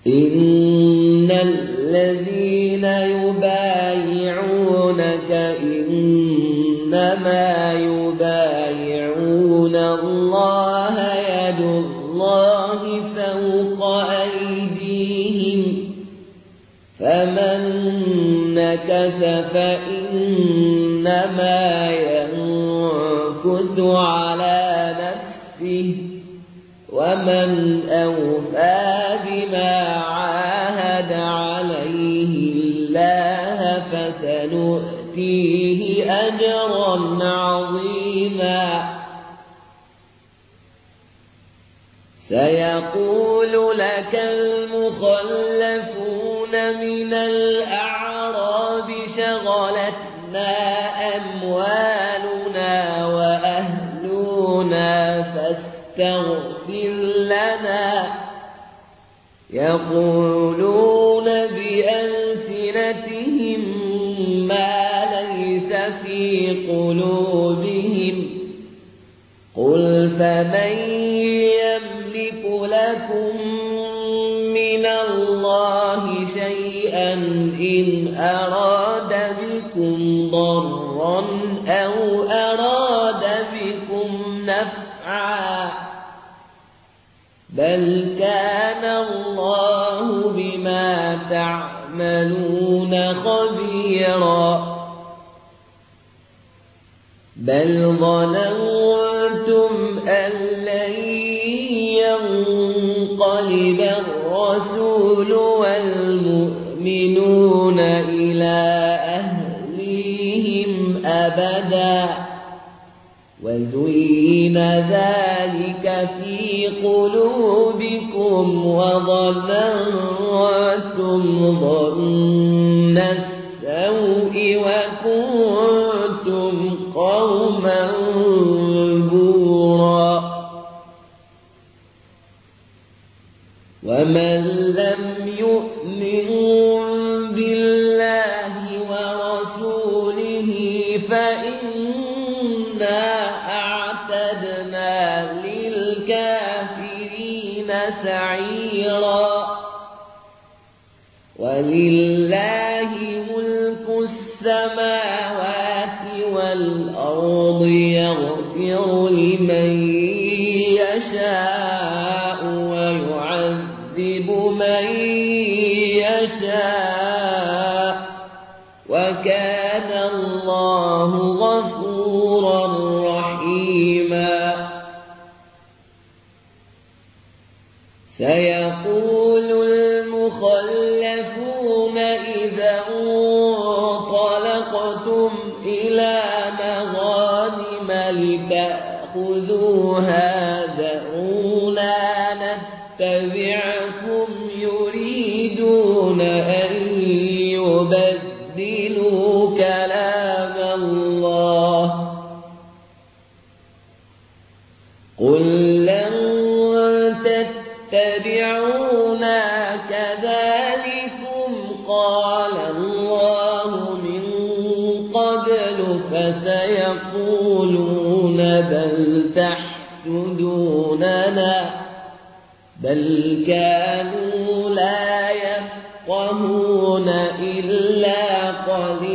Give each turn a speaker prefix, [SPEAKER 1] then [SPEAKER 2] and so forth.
[SPEAKER 1] إن الذين يبايعونك إنما يبايعون الله يد الله فوق أيديهم فمن نكث فإنما ينكث على نفسه ومن أوفى بما عاهد عليه الله فسنؤتيه أجرا عظيما سيقول لك المخلفون من الأعراب شغلتنا أموالنا وأهلنا فاستغفر لنا يقولون بألسنتهم ما ليس في قلوبهم قل فمن يملك لكم من الله شيئا إن أراد بكم ضرا أو أراد بكم نفعا بل كان الله بما تعملون خبيرا بل ظننتم أن لن ينقلب الرسول والمؤمنون إلى أهليهم أبدا وزين ذلك في قلوبكم وظننتم ظن السوء وكنتم قوما بورا ومن لم يؤمن بالله ورسوله فإنا أعتدنا للكافرين سعيرا ولله ملك السماوات والأرض يغفر لمن يشاء ويعذب من يشاء وكان الله غفورا رحيما سيقول المخلفون إذا انطلقتم إلى مغانم لتأخذوها ذرونا نتبعكم يريدون أن يبدلوا كلام الله قل لن تتبعونا كذلكم قال الله من قبل فسيقولون بل تحسدوننا بل كانوا لا يفقهون إلا قليلا